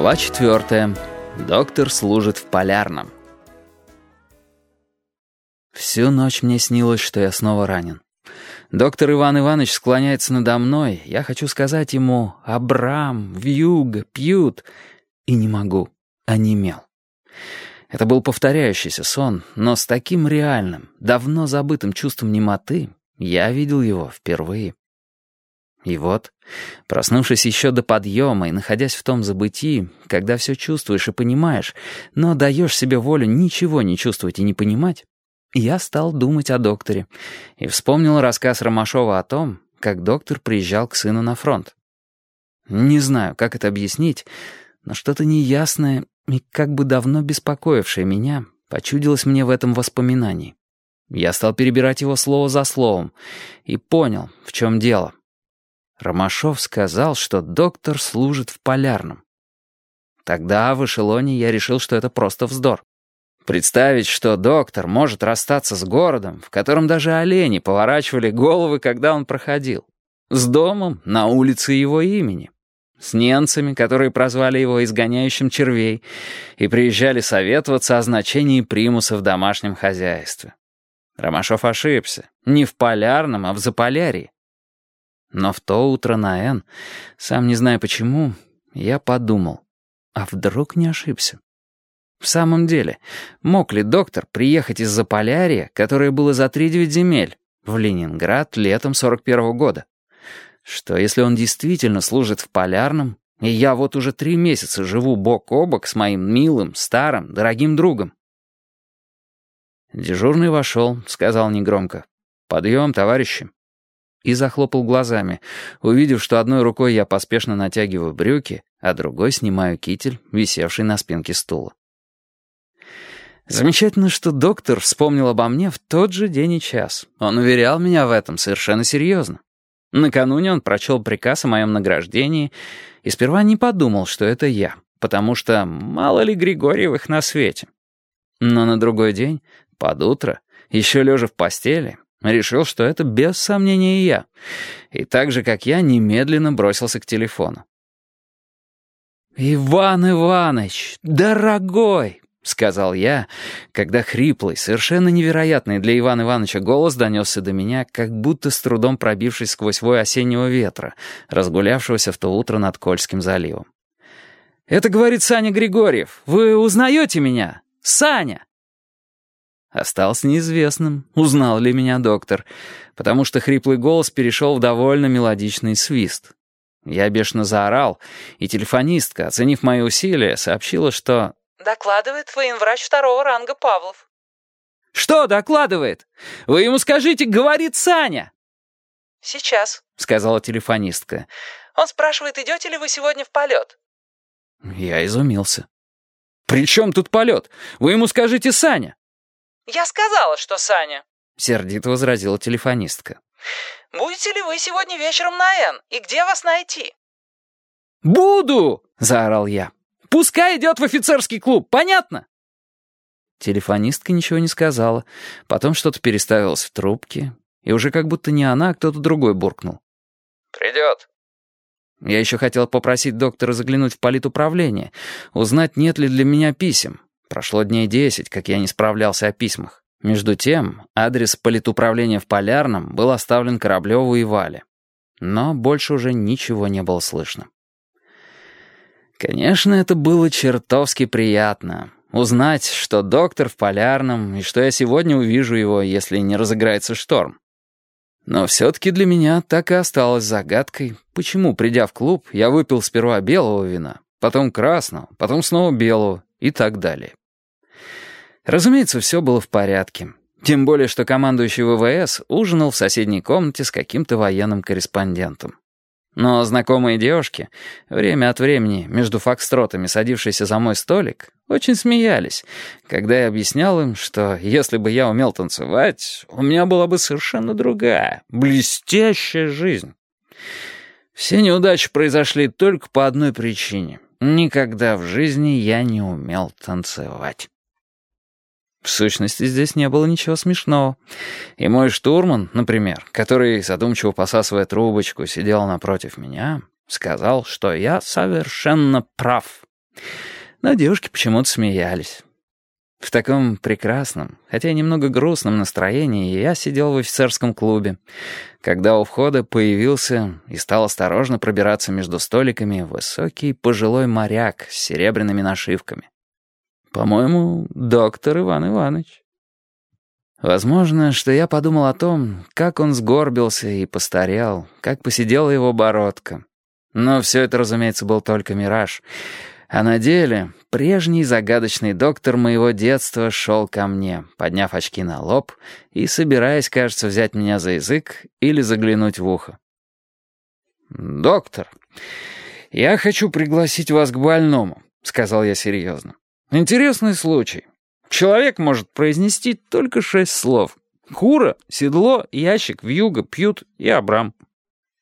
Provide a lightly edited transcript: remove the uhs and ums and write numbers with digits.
Глава 4. Доктор служит в полярном. Всю ночь мне снилось, что я снова ранен. Доктор Иван Иванович склоняется надо мной. Я хочу сказать ему «Абрам», «Вьюга», «Пьют». И не могу. Онемел. Это был повторяющийся сон, но с таким реальным, давно забытым чувством немоты я видел его впервые. И вот, проснувшись еще до подъема и находясь в том забытии, когда все чувствуешь и понимаешь, но даешь себе волю ничего не чувствовать и не понимать, я стал думать о докторе и вспомнил рассказ Ромашова о том, как доктор приезжал к сыну на фронт. Не знаю, как это объяснить, но что-то неясное и как бы давно беспокоившее меня почудилось мне в этом воспоминании. Я стал перебирать его слово за словом и понял, в чем дело. Ромашов сказал, что доктор служит в полярном. Тогда в эшелоне я решил, что это просто вздор. Представить, что доктор может расстаться с городом, в котором даже олени поворачивали головы, когда он проходил. С домом на улице его имени. С немцами, которые прозвали его изгоняющим червей и приезжали советоваться о значении примуса в домашнем хозяйстве. Ромашов ошибся. Не в полярном, а в Заполярье. Но в то утро на Н, сам не знаю почему, я подумал, а вдруг не ошибся? В самом деле, мог ли доктор приехать из Заполярья, которое было за 3-9 земель, в Ленинград летом 41-го года? Что, если он действительно служит в полярном, и я вот уже 3 месяца живу бок о бок с моим милым, старым, дорогим другом? Дежурный вошел, сказал негромко: «Подъем, товарищи!» И захлопал глазами, увидев, что одной рукой я поспешно натягиваю брюки, а другой снимаю китель, висевший на спинке стула. Замечательно, что доктор вспомнил обо мне в тот же день и час. Он уверял меня в этом совершенно серьезно. Накануне он прочел приказ о моем награждении и сперва не подумал, что это я, потому что мало ли Григорьевых на свете. Но на другой день, под утро, еще лежа в постели, решил, что это без сомнения я, и так же, как я, немедленно бросился к телефону. «Иван Иванович, дорогой!» — сказал я, когда хриплый, совершенно невероятный для Ивана Ивановича голос донесся до меня, как будто с трудом пробившись сквозь вой осеннего ветра, разгулявшегося в то утро над Кольским заливом. «Это, говорит, Саня Григорьев. Вы узнаете меня? Саня!» Осталось неизвестным, узнал ли меня доктор, потому что хриплый голос перешел в довольно мелодичный свист. Я бешено заорал, и телефонистка, оценив мои усилия, сообщила, что... «Докладывает военврач 2-го ранга Павлов». «Что докладывает? Вы ему скажите, говорит Саня!» «Сейчас», — сказала телефонистка. «Он спрашивает, идете ли вы сегодня в полет?» Я изумился. «При чем тут полет? Вы ему скажите Саня!» «Я сказала, что Саня», — сердито возразила телефонистка. «Будете ли вы сегодня вечером на Н? И где вас найти?» «Буду!» — заорал я. «Пускай идет в офицерский клуб, понятно?» Телефонистка ничего не сказала, потом что-то переставилось в трубке, и уже как будто не она, а кто-то другой буркнул. «Придет». Я еще хотел попросить доктора заглянуть в политуправление, узнать, нет ли для меня писем. Прошло дней 10, как я не справлялся о письмах. Между тем, адрес политуправления в Полярном был оставлен Кораблеву и Вале. Но больше уже ничего не было слышно. Конечно, это было чертовски приятно. Узнать, что доктор в Полярном, и что я сегодня увижу его, если не разыграется шторм. Но все-таки для меня так и осталось загадкой, почему, придя в клуб, я выпил сперва белого вина, потом красного, потом снова белого и так далее. Разумеется, все было в порядке. Тем более, что командующий ВВС ужинал в соседней комнате с каким-то военным корреспондентом. Но знакомые девушки, время от времени между фокстротами садившиеся за мой столик, очень смеялись, когда я объяснял им, что если бы я умел танцевать, у меня была бы совершенно другая, блестящая жизнь. Все неудачи произошли только по одной причине. Никогда в жизни я не умел танцевать. В сущности, здесь не было ничего смешного. И мой штурман, например, который, задумчиво посасывая трубочку, сидел напротив меня, сказал, что я совершенно прав. Но девушки почему-то смеялись. В таком прекрасном, хотя и немного грустном настроении я сидел в офицерском клубе, когда у входа появился и стал осторожно пробираться между столиками высокий пожилой моряк с серебряными нашивками. По-моему, доктор Иван Иванович. Возможно, что я подумал о том, как он сгорбился и постарел, как посидела его бородка. Но все это, разумеется, был только мираж. А на деле прежний загадочный доктор моего детства шел ко мне, подняв очки на лоб и собираясь, кажется, взять меня за язык или заглянуть в ухо. «Доктор, я хочу пригласить вас к больному», — сказал я серьезно. «Интересный случай. Человек может произнести только 6 слов. Кура, седло, ящик, вьюга, пьют и Абрам.